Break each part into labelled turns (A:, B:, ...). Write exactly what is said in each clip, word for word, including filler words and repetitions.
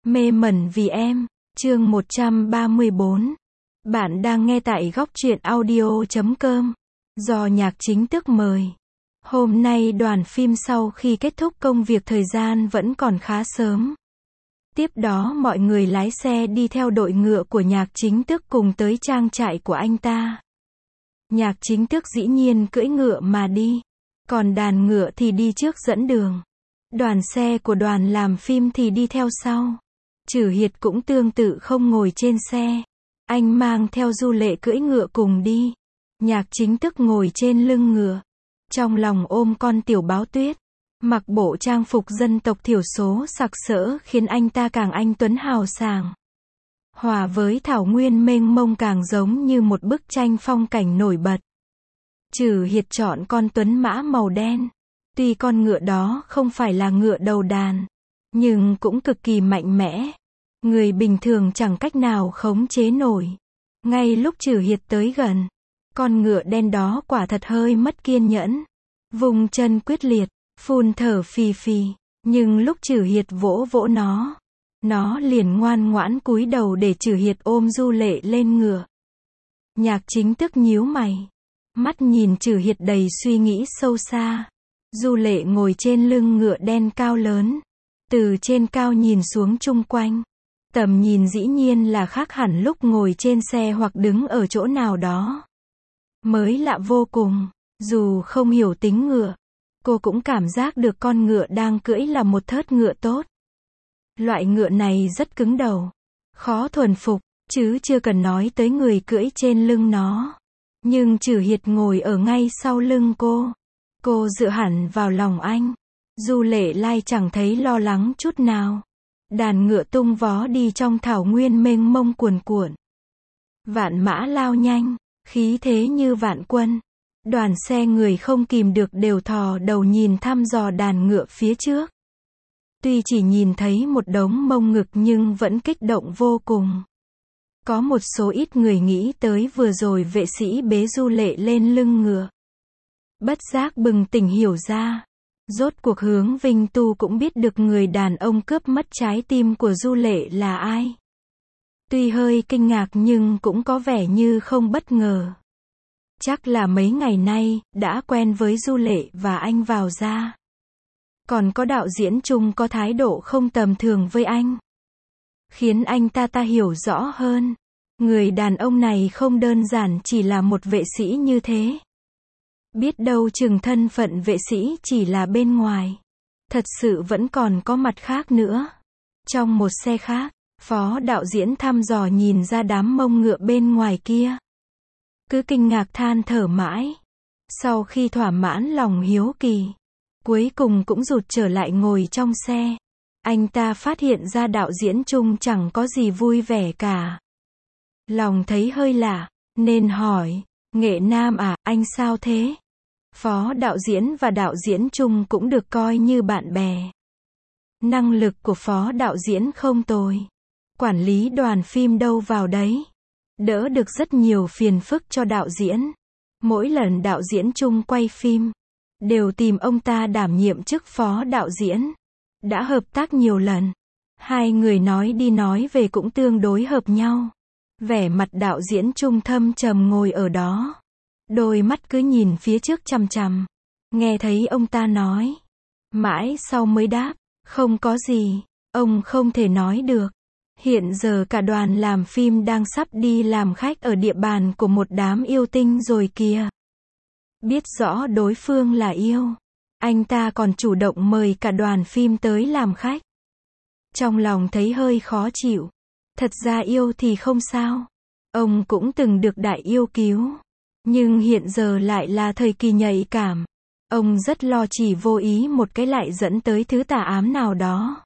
A: Mê mẩn vì em, chương một trăm ba mươi bốn. Bạn đang nghe tại góc truyện audio chấm com, do Nhạc Chính Tước mời. Hôm nay đoàn phim sau khi kết thúc công việc thời gian vẫn còn khá sớm. Tiếp đó mọi người lái xe đi theo đội ngựa của Nhạc Chính Tước cùng tới trang trại của anh ta. Nhạc Chính Tước dĩ nhiên cưỡi ngựa mà đi, còn đàn ngựa thì đi trước dẫn đường. Đoàn xe của đoàn làm phim thì đi theo sau. Trử Hiệt cũng tương tự không ngồi trên xe. Anh mang theo Du Lệ cưỡi ngựa cùng đi. Nhạc Chính Tước ngồi trên lưng ngựa, trong lòng ôm con tiểu báo tuyết. Mặc bộ trang phục dân tộc thiểu số sặc sỡ khiến anh ta càng anh tuấn hào sảng. Hòa với thảo nguyên mênh mông càng giống như một bức tranh phong cảnh nổi bật. Trử Hiệt chọn con tuấn mã màu đen. Tuy con ngựa đó không phải là ngựa đầu đàn, nhưng cũng cực kỳ mạnh mẽ. Người bình thường chẳng cách nào khống chế nổi. Ngay lúc Trử Hiệt tới gần, con ngựa đen đó quả thật hơi mất kiên nhẫn. Vùng chân quyết liệt, phun thở phì phì, nhưng lúc Trử Hiệt vỗ vỗ nó, nó liền ngoan ngoãn cúi đầu để Trử Hiệt ôm Du Lệ lên ngựa. Nhạc Chính Tước nhíu mày, mắt nhìn Trử Hiệt đầy suy nghĩ sâu xa. Du Lệ ngồi trên lưng ngựa đen cao lớn, từ trên cao nhìn xuống chung quanh. Tầm nhìn dĩ nhiên là khác hẳn lúc ngồi trên xe hoặc đứng ở chỗ nào đó. Mới lạ vô cùng, dù không hiểu tính ngựa, cô cũng cảm giác được con ngựa đang cưỡi là một thớt ngựa tốt. Loại ngựa này rất cứng đầu, khó thuần phục, chứ chưa cần nói tới người cưỡi trên lưng nó. Nhưng Trử Hiệt ngồi ở ngay sau lưng cô. Cô dựa hẳn vào lòng anh. Du Lệ lai chẳng thấy lo lắng chút nào. Đàn ngựa tung vó đi trong thảo nguyên mênh mông cuồn cuộn. Vạn mã lao nhanh, khí thế như vạn quân. Đoàn xe người không kìm được đều thò đầu nhìn thăm dò đàn ngựa phía trước. Tuy chỉ nhìn thấy một đống mông ngực nhưng vẫn kích động vô cùng. Có một số ít người nghĩ tới vừa rồi vệ sĩ bế Du Lệ lên lưng ngựa. Bất giác bừng tỉnh hiểu ra. Rốt cuộc Hướng Vinh Tu cũng biết được người đàn ông cướp mất trái tim của Du Lệ là ai. Tuy hơi kinh ngạc nhưng cũng có vẻ như không bất ngờ. Chắc là mấy ngày nay, đã quen với Du Lệ và anh vào ra. Còn có đạo diễn Trung có thái độ không tầm thường với anh. Khiến anh ta ta hiểu rõ hơn. Người đàn ông này không đơn giản chỉ là một vệ sĩ như thế. Biết đâu chừng thân phận vệ sĩ chỉ là bên ngoài. Thật sự vẫn còn có mặt khác nữa. Trong một xe khác, phó đạo diễn thăm dò nhìn ra đám mông ngựa bên ngoài kia. Cứ kinh ngạc than thở mãi. Sau khi thỏa mãn lòng hiếu kỳ, cuối cùng cũng rụt trở lại ngồi trong xe. Anh ta phát hiện ra đạo diễn Trung chẳng có gì vui vẻ cả. Lòng thấy hơi lạ, nên hỏi, Nghệ Nam à, anh sao thế? Phó đạo diễn và đạo diễn Trung cũng được coi như bạn bè. Năng lực của phó đạo diễn không tồi. Quản lý đoàn phim đâu vào đấy. Đỡ được rất nhiều phiền phức cho đạo diễn. Mỗi lần đạo diễn Trung quay phim, đều tìm ông ta đảm nhiệm chức phó đạo diễn. Đã hợp tác nhiều lần. Hai người nói đi nói về cũng tương đối hợp nhau. Vẻ mặt đạo diễn Trung thâm trầm ngồi ở đó. Đôi mắt cứ nhìn phía trước chằm chằm. Nghe thấy ông ta nói. Mãi sau mới đáp. Không có gì. Ông không thể nói được. Hiện giờ cả đoàn làm phim đang sắp đi làm khách ở địa bàn của một đám yêu tinh rồi kìa. Biết rõ đối phương là yêu. Anh ta còn chủ động mời cả đoàn phim tới làm khách. Trong lòng thấy hơi khó chịu. Thật ra yêu thì không sao. Ông cũng từng được đại yêu cứu. Nhưng hiện giờ lại là thời kỳ nhạy cảm. Ông rất lo chỉ vô ý một cái lại dẫn tới thứ tà ám nào đó.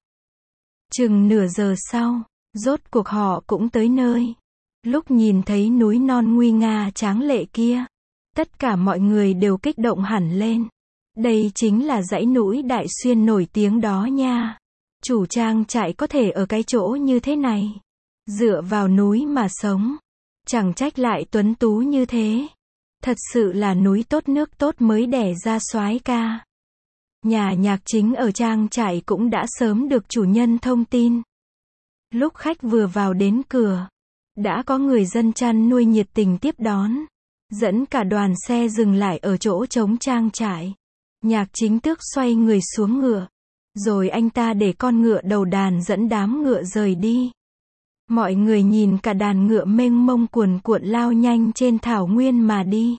A: Chừng nửa giờ sau, rốt cuộc họ cũng tới nơi. Lúc nhìn thấy núi non nguy nga tráng lệ kia, tất cả mọi người đều kích động hẳn lên. Đây chính là dãy núi Đại Xuyên nổi tiếng đó nha. Chủ trang trại có thể ở cái chỗ như thế này. Dựa vào núi mà sống. Chẳng trách lại tuấn tú như thế. Thật sự là núi tốt nước tốt mới đẻ ra soái ca. Nhà Nhạc Chính ở trang trại cũng đã sớm được chủ nhân thông tin. Lúc khách vừa vào đến cửa, đã có người dân chăn nuôi nhiệt tình tiếp đón, dẫn cả đoàn xe dừng lại ở chỗ trống trang trại. Nhạc Chính Tước xoay người xuống ngựa, rồi anh ta để con ngựa đầu đàn dẫn đám ngựa rời đi. Mọi người nhìn cả đàn ngựa mênh mông cuồn cuộn lao nhanh trên thảo nguyên mà đi.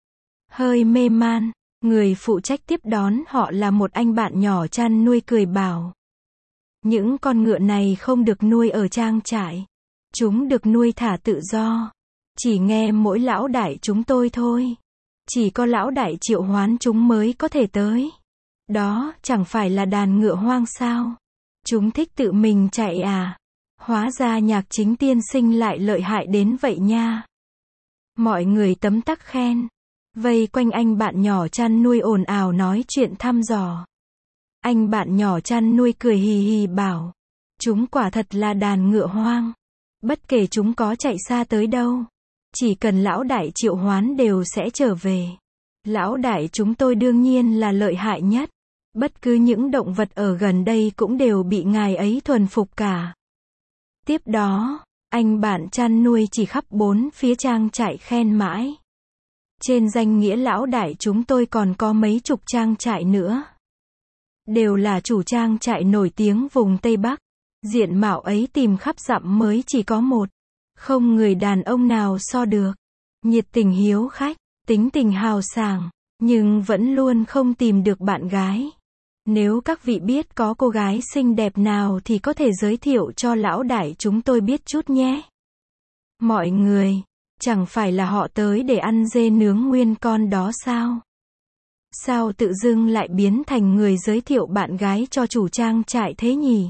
A: Hơi mê man, người phụ trách tiếp đón họ là một anh bạn nhỏ chăn nuôi cười bảo. Những con ngựa này không được nuôi ở trang trại. Chúng được nuôi thả tự do. Chỉ nghe mỗi lão đại chúng tôi thôi. Chỉ có lão đại triệu hoán chúng mới có thể tới. Đó chẳng phải là đàn ngựa hoang sao? Chúng thích tự mình chạy à? Hóa ra Nhạc Chính tiên sinh lại lợi hại đến vậy nha. Mọi người tấm tắc khen. Vây quanh anh bạn nhỏ chăn nuôi ồn ào nói chuyện thăm dò. Anh bạn nhỏ chăn nuôi cười hì hì bảo. Chúng quả thật là đàn ngựa hoang. Bất kể chúng có chạy xa tới đâu, chỉ cần lão đại triệu hoán đều sẽ trở về. Lão đại chúng tôi đương nhiên là lợi hại nhất. Bất cứ những động vật ở gần đây cũng đều bị ngài ấy thuần phục cả. Tiếp đó, anh bạn chăn nuôi chỉ khắp bốn phía trang trại khen mãi. Trên danh nghĩa lão đại chúng tôi còn có mấy chục trang trại nữa. Đều là chủ trang trại nổi tiếng vùng Tây Bắc. Diện mạo ấy tìm khắp dặm mới chỉ có một. Không người đàn ông nào so được. Nhiệt tình hiếu khách, tính tình hào sảng, nhưng vẫn luôn không tìm được bạn gái. Nếu các vị biết có cô gái xinh đẹp nào thì có thể giới thiệu cho lão đại chúng tôi biết chút nhé. Mọi người, chẳng phải là họ tới để ăn dê nướng nguyên con đó sao? Sao tự dưng lại biến thành người giới thiệu bạn gái cho chủ trang trại thế nhỉ?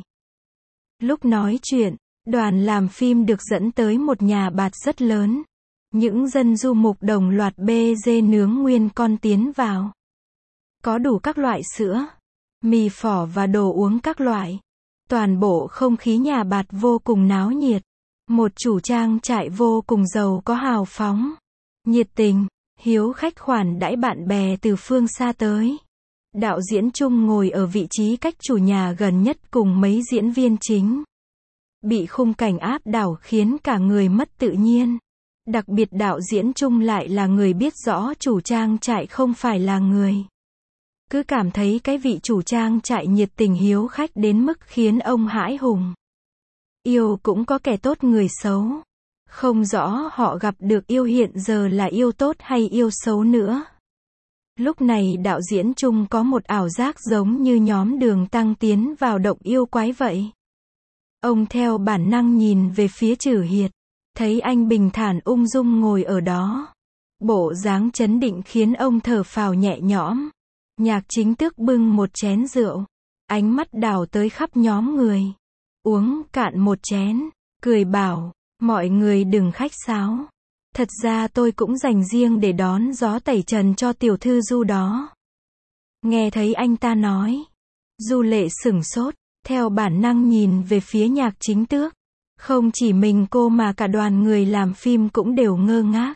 A: Lúc nói chuyện, đoàn làm phim được dẫn tới một nhà bạt rất lớn. Những dân du mục đồng loạt bê dê nướng nguyên con tiến vào. Có đủ các loại sữa, mì phỏ và đồ uống các loại. Toàn bộ không khí nhà bạt vô cùng náo nhiệt. Một chủ trang trại vô cùng giàu có hào phóng, nhiệt tình, hiếu khách khoản đãi bạn bè từ phương xa tới. Đạo diễn Trung ngồi ở vị trí cách chủ nhà gần nhất cùng mấy diễn viên chính. Bị khung cảnh áp đảo khiến cả người mất tự nhiên. Đặc biệt đạo diễn Trung lại là người biết rõ chủ trang trại không phải là người. Cứ cảm thấy cái vị chủ trang trại nhiệt tình hiếu khách đến mức khiến ông hãi hùng. Yêu cũng có kẻ tốt người xấu. Không rõ họ gặp được yêu hiện giờ là yêu tốt hay yêu xấu nữa. Lúc này đạo diễn Trung có một ảo giác giống như nhóm Đường Tăng tiến vào động yêu quái vậy. Ông theo bản năng nhìn về phía Trử Hiệt, thấy anh bình thản ung dung ngồi ở đó. Bộ dáng trấn định khiến ông thở phào nhẹ nhõm. Nhạc Chính Tước bưng một chén rượu, ánh mắt đảo tới khắp nhóm người. Uống cạn một chén, cười bảo, mọi người đừng khách sáo. Thật ra tôi cũng dành riêng để đón gió tẩy trần cho tiểu thư Du đó. Nghe thấy anh ta nói, Du Lệ sửng sốt, theo bản năng nhìn về phía Nhạc Chính Tước. Không chỉ mình cô mà cả đoàn người làm phim cũng đều ngơ ngác.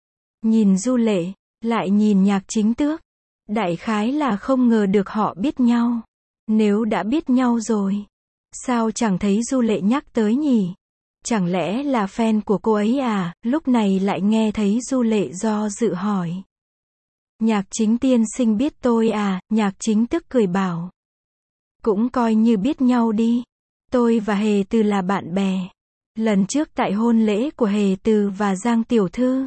A: Nhìn Du Lệ, lại nhìn Nhạc Chính Tước. Đại khái là không ngờ được họ biết nhau. Nếu đã biết nhau rồi, sao chẳng thấy Du Lệ nhắc tới nhỉ? Chẳng lẽ là fan của cô ấy à? Lúc này lại nghe thấy Du Lệ do dự hỏi. Nhạc Chính tiên sinh biết tôi à? Nhạc Chính Tước cười bảo. Cũng coi như biết nhau đi. Tôi và Hề Từ là bạn bè. Lần trước tại hôn lễ của Hề Từ và Giang tiểu thư.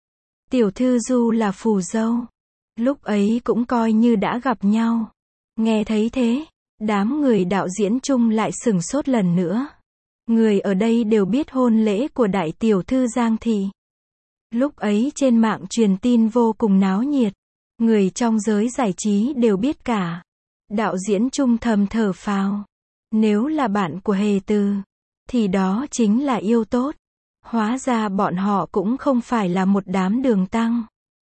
A: Tiểu thư Du là phù dâu. Lúc ấy cũng coi như đã gặp nhau. Nghe thấy thế, đám người đạo diễn Trung lại sửng sốt lần nữa. Người ở đây đều biết hôn lễ của đại tiểu thư Giang thị. Lúc ấy trên mạng truyền tin vô cùng náo nhiệt. Người trong giới giải trí đều biết cả. Đạo diễn Trung thầm thở phào. Nếu là bạn của Hề Từ, thì đó chính là yêu tốt. Hóa ra bọn họ cũng không phải là một đám đường tăng.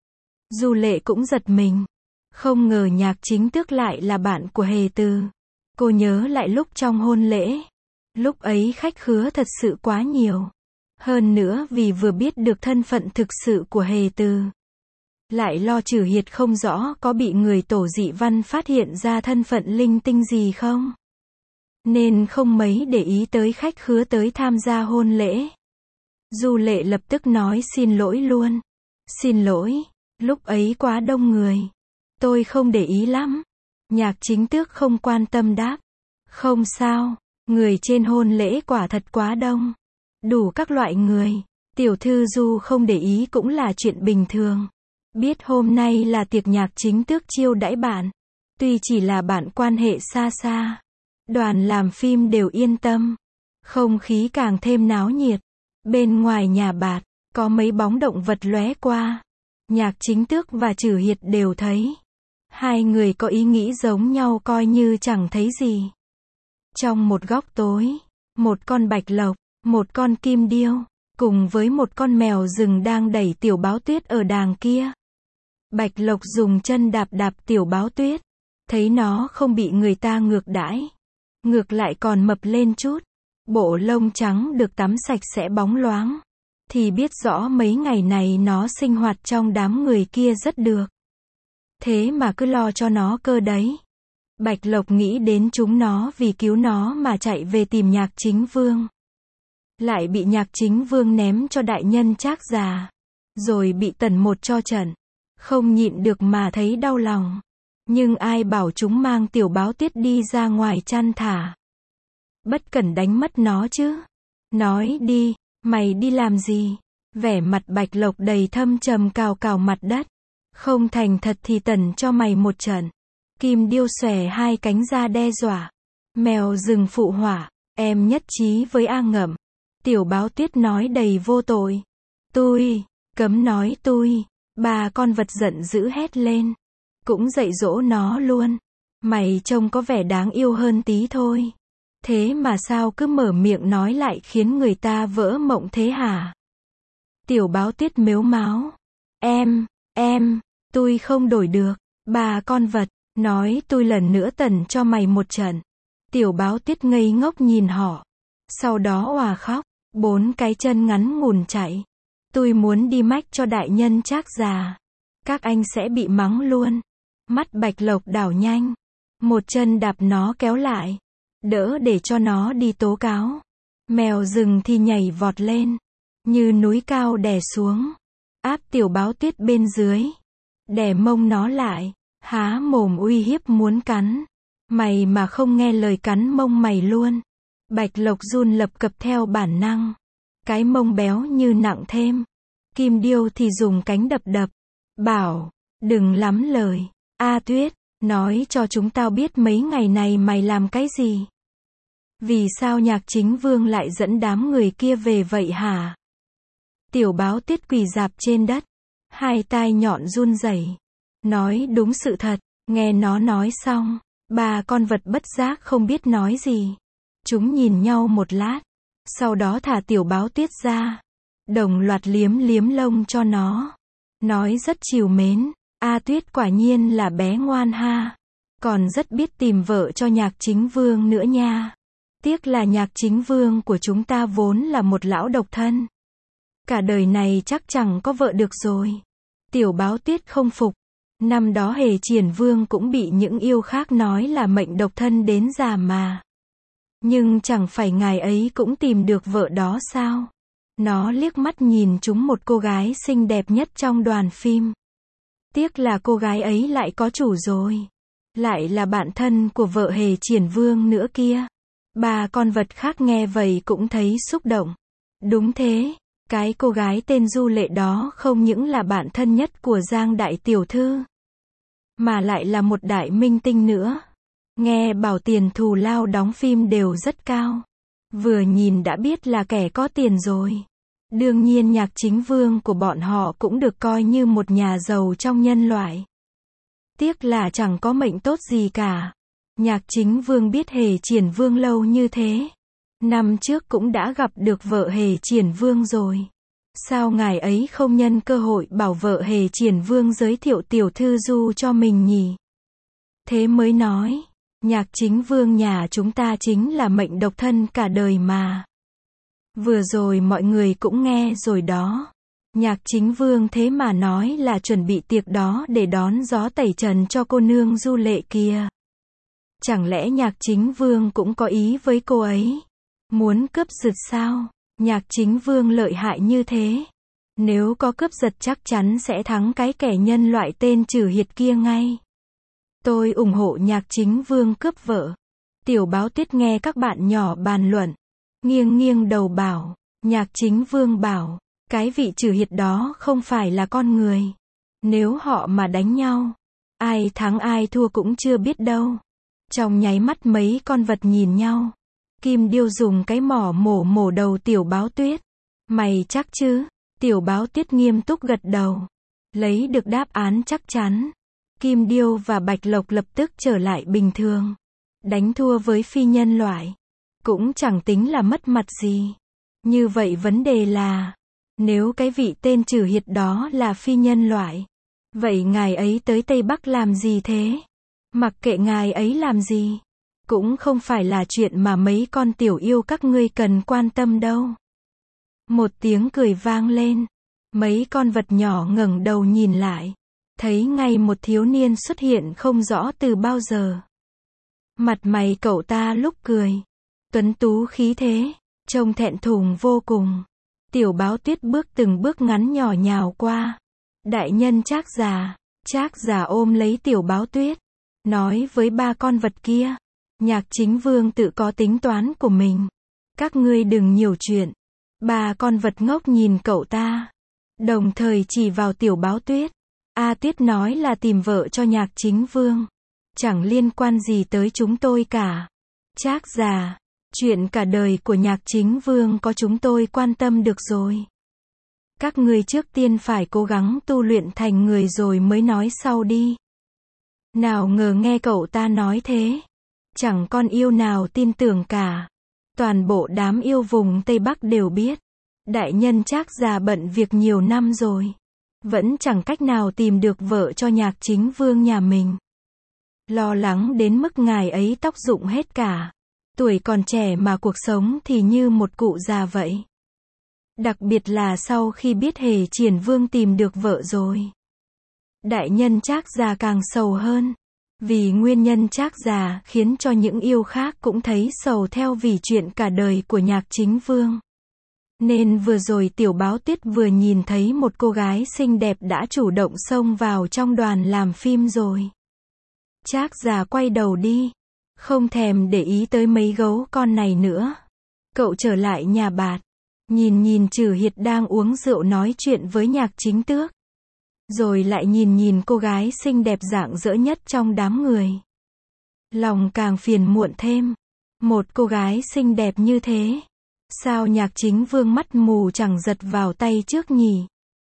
A: Du Lệ cũng giật mình. Không ngờ Nhạc Chính Tước lại là bạn của Hề Từ. Cô nhớ lại lúc trong hôn lễ. Lúc ấy khách khứa thật sự quá nhiều. Hơn nữa vì vừa biết được thân phận thực sự của Hề Từ. Lại lo Trử Hiệt không rõ có bị người tổ dị văn phát hiện ra thân phận linh tinh gì không. nên không mấy để ý tới khách khứa tới tham gia hôn lễ. Du Lệ lập tức nói xin lỗi luôn. Xin lỗi, lúc ấy quá đông người. Tôi không để ý lắm. Nhạc Chính Tước không quan tâm đáp. Không sao, người trên hôn lễ quả thật quá đông. Đủ các loại người. Tiểu thư Du không để ý cũng là chuyện bình thường. Biết hôm nay là tiệc Nhạc Chính Tước chiêu đãi bạn. Tuy chỉ là bạn quan hệ xa xa. Đoàn làm phim đều yên tâm. Không khí càng thêm náo nhiệt. Bên ngoài nhà bạt, có mấy bóng động vật lóe qua. Nhạc Chính Tước và Trử Hiệt đều thấy. Hai người có ý nghĩ giống nhau coi như chẳng thấy gì. Trong một góc tối, một con bạch lộc, một con kim điêu, cùng với một con mèo rừng đang đẩy Tiểu Báo Tuyết ở đàng kia. Bạch lộc dùng chân đạp đạp Tiểu Báo Tuyết. Thấy nó không bị người ta ngược đãi. Ngược lại còn mập lên chút. Bộ lông trắng được tắm sạch sẽ bóng loáng. Thì biết rõ mấy ngày này nó sinh hoạt trong đám người kia rất được. Thế mà cứ lo cho nó cơ đấy. Bạch Lộc nghĩ đến chúng nó vì cứu nó mà chạy về tìm Nhạc Chính Vương. Lại bị Nhạc Chính Vương ném cho đại nhân Trác già. Rồi bị tẩn một cho trận. Không nhịn được mà thấy đau lòng. Nhưng ai bảo chúng mang Tiểu Báo Tuyết đi ra ngoài chăn thả. Bất cẩn đánh mất nó chứ. Nói đi, mày đi làm gì? Vẻ mặt Bạch Lộc đầy thâm trầm cào cào mặt đất. Không thành thật thì tẩn cho mày một trận. Kim điêu xòe hai cánh ra đe dọa. Mèo rừng phụ họa. Em nhất trí với A Ngậm. Tiểu Báo Tuyết nói đầy vô tội. Tôi, cấm nói tôi. Ba con vật giận dữ hét lên. Cũng dạy dỗ nó luôn. Mày trông có vẻ đáng yêu hơn tí thôi. Thế mà sao cứ mở miệng nói lại khiến người ta vỡ mộng thế hả? Tiểu Báo Tuyết mếu máo. Em, em, tôi không đổi được. Ba con vật, nói tôi lần nữa tẩn cho mày một trận. Tiểu Báo Tuyết ngây ngốc nhìn họ. Sau đó òa khóc. Bốn cái chân ngắn ngủn chạy. Tôi muốn đi mách cho đại nhân Trác già. Các anh sẽ bị mắng luôn. Mắt Bạch Lộc đảo nhanh. Một chân đạp nó kéo lại. Đỡ để cho nó đi tố cáo. Mèo rừng thì nhảy vọt lên. Như núi cao đè xuống. Áp Tiểu Báo Tuyết bên dưới. Đè mông nó lại. Há mồm uy hiếp muốn cắn. Mày mà không nghe lời cắn mông mày luôn. Bạch Lộc run lập cập theo bản năng. Cái mông béo như nặng thêm. Kim điêu thì dùng cánh đập đập. Bảo, đừng lắm lời. A Tuyết, nói cho chúng tao biết mấy ngày này mày làm cái gì? Vì sao Nhạc Chính Vương lại dẫn đám người kia về vậy hả? Tiểu Báo Tuyết quỳ rạp trên đất. Hai tai nhọn run rẩy. Nói đúng sự thật. Nghe nó nói xong. Ba con vật bất giác không biết nói gì. Chúng nhìn nhau một lát. Sau đó thả Tiểu Báo Tuyết ra. Đồng loạt liếm liếm lông cho nó. Nói rất trìu mến. A Tuyết quả nhiên là bé ngoan ha. Còn rất biết tìm vợ cho Nhạc Chính Vương nữa nha. Tiếc là Nhạc Chính Vương của chúng ta vốn là một lão độc thân. Cả đời này chắc chẳng có vợ được rồi. Tiểu Báo Tuyết không phục. Năm đó Hề Triển Vương cũng bị những yêu khác nói là mệnh độc thân đến già mà. Nhưng chẳng phải ngài ấy cũng tìm được vợ đó sao? Nó liếc mắt nhìn chúng một cô gái xinh đẹp nhất trong đoàn phim. Tiếc là cô gái ấy lại có chủ rồi. Lại là bạn thân của vợ Hề Triển Vương nữa kia. Ba con vật khác nghe vậy cũng thấy xúc động. Đúng thế, cái cô gái tên Du Lệ đó không những là bạn thân nhất của Giang đại tiểu thư, mà lại là một đại minh tinh nữa. Nghe bảo tiền thù lao đóng phim đều rất cao. Vừa nhìn đã biết là kẻ có tiền rồi. Đương nhiên Nhạc Chính Vương của bọn họ cũng được coi như một nhà giàu trong nhân loại. Tiếc là chẳng có mệnh tốt gì cả. Nhạc Chính Vương biết Hề Triển Vương lâu như thế. Năm trước cũng đã gặp được vợ Hề Triển Vương rồi. Sao ngài ấy không nhân cơ hội bảo vợ Hề Triển Vương giới thiệu tiểu thư Du cho mình nhỉ? Thế mới nói, Nhạc Chính Vương nhà chúng ta chính là mệnh độc thân cả đời mà. Vừa rồi mọi người cũng nghe rồi đó. Nhạc Chính Vương thế mà nói là chuẩn bị tiệc đó để đón gió tẩy trần cho cô nương Du Lệ kia. Chẳng lẽ Nhạc Chính Vương cũng có ý với cô ấy? Muốn cướp giật sao? Nhạc Chính Vương lợi hại như thế. Nếu có cướp giật chắc chắn sẽ thắng cái kẻ nhân loại tên Trừ Hiệt kia ngay. Tôi ủng hộ Nhạc Chính Vương cướp vợ. Tiểu Báo Tuyết nghe các bạn nhỏ bàn luận. Nghiêng nghiêng đầu bảo. Nhạc Chính Vương bảo. Cái vị Trừ Hiệt đó không phải là con người. Nếu họ mà đánh nhau, ai thắng ai thua cũng chưa biết đâu. Trong nháy mắt mấy con vật nhìn nhau. Kim Điêu dùng cái mỏ mổ mổ đầu Tiểu Báo Tuyết. Mày chắc chứ? Tiểu Báo Tuyết nghiêm túc gật đầu. Lấy được đáp án chắc chắn. Kim Điêu và Bạch Lộc lập tức trở lại bình thường. Đánh thua với phi nhân loại cũng chẳng tính là mất mặt gì. Như vậy vấn đề là, nếu cái vị tên Trừ Hiệt đó là phi nhân loại, vậy ngài ấy tới Tây Bắc làm gì thế? Mặc kệ ngài ấy làm gì, cũng không phải là chuyện mà mấy con tiểu yêu các ngươi cần quan tâm đâu. Một tiếng cười vang lên. Mấy con vật nhỏ ngẩng đầu nhìn lại. Thấy ngay một thiếu niên xuất hiện không rõ từ bao giờ. Mặt mày cậu ta lúc cười, tuấn tú khí thế, trông thẹn thùng vô cùng. Tiểu Báo Tuyết bước từng bước ngắn nhỏ nhào qua. Đại nhân Trác già. Trác già ôm lấy Tiểu Báo Tuyết, nói với ba con vật kia. Nhạc Chính Vương tự có tính toán của mình. Các ngươi đừng nhiều chuyện. Ba con vật ngốc nhìn cậu ta, đồng thời chỉ vào Tiểu Báo Tuyết. A Tuyết nói là tìm vợ cho Nhạc Chính Vương. Chẳng liên quan gì tới chúng tôi cả. Trác già, chuyện cả đời của Nhạc Chính Vương có chúng tôi quan tâm được rồi. Các ngươi trước tiên phải cố gắng tu luyện thành người rồi mới nói sau đi. Nào ngờ nghe cậu ta nói thế, chẳng con yêu nào tin tưởng cả. Toàn bộ đám yêu vùng Tây Bắc đều biết. Đại nhân Trác già bận việc nhiều năm rồi, vẫn chẳng cách nào tìm được vợ cho Nhạc Chính Vương nhà mình. Lo lắng đến mức ngài ấy tóc rụng hết cả. Tuổi còn trẻ mà cuộc sống thì như một cụ già vậy. Đặc biệt là sau khi biết Hề Triển Vương tìm được vợ rồi. Đại nhân Trác già càng sầu hơn. Vì nguyên nhân Trác già khiến cho những yêu khác cũng thấy sầu theo vì chuyện cả đời của Nhạc Chính Vương. Nên vừa rồi Tiểu Báo Tuyết vừa nhìn thấy một cô gái xinh đẹp đã chủ động xông vào trong đoàn làm phim rồi. Trác già quay đầu đi, không thèm để ý tới mấy gấu con này nữa. Cậu trở lại nhà bạt, nhìn nhìn Trừ Hiệt đang uống rượu nói chuyện với Nhạc Chính Tước. Rồi lại nhìn nhìn cô gái xinh đẹp rạng rỡ nhất trong đám người. Lòng càng phiền muộn thêm. Một cô gái xinh đẹp như thế, sao Nhạc Chính Vương mắt mù chẳng giật vào tay trước nhỉ?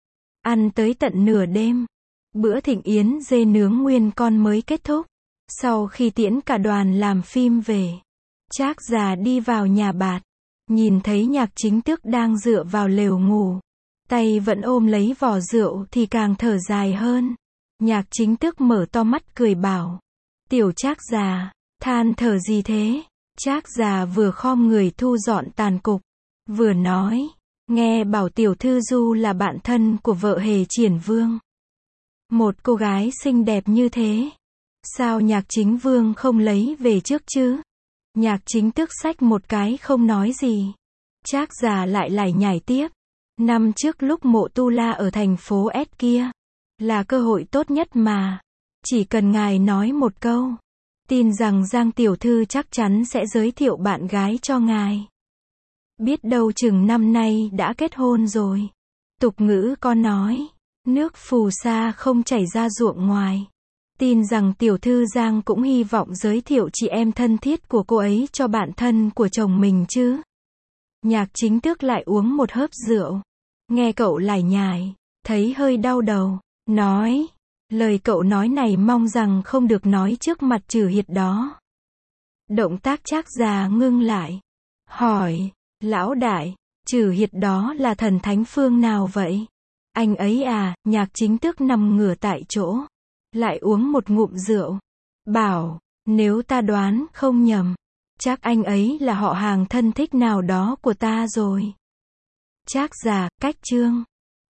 A: Ăn tới tận nửa đêm, bữa thịnh yến dê nướng nguyên con mới kết thúc. Sau khi tiễn cả đoàn làm phim về, Trác già đi vào nhà bạt, nhìn thấy Nhạc Chính Tước đang dựa vào lều ngủ, tay vẫn ôm lấy vỏ rượu thì càng thở dài hơn. Nhạc Chính Tước mở to mắt cười bảo, tiểu Trác già, than thở gì thế? Trác già vừa khom người thu dọn tàn cục, vừa nói, nghe bảo tiểu thư Du là bạn thân của vợ Hề Triển Vương. Một cô gái xinh đẹp như thế, sao Nhạc Chính Vương không lấy về trước chứ? Nhạc Chính Tước xách một cái không nói gì. Trác già lại lải nhải tiếp. Năm trước lúc Mộ Tu La ở thành phố S kia, là cơ hội tốt nhất mà. Chỉ cần ngài nói một câu, tin rằng Giang tiểu thư chắc chắn sẽ giới thiệu bạn gái cho ngài. Biết đâu chừng năm nay đã kết hôn rồi. Tục ngữ có nói, nước phù sa không chảy ra ruộng ngoài. Tin rằng tiểu thư Giang cũng hy vọng giới thiệu chị em thân thiết của cô ấy cho bạn thân của chồng mình chứ. Nhạc Chính Tước lại uống một hớp rượu. Nghe cậu lải nhải, thấy hơi đau đầu, nói, lời cậu nói này mong rằng không được nói trước mặt Trừ Hiệt đó. Động tác Trác già ngưng lại, hỏi, lão đại, Trừ Hiệt đó là thần thánh phương nào vậy? Anh ấy à? Nhạc Chính Tước nằm ngửa tại chỗ, lại uống một ngụm rượu, bảo, nếu ta đoán không nhầm, chắc anh ấy là họ hàng thân thích nào đó của ta rồi. Trác già, cách chương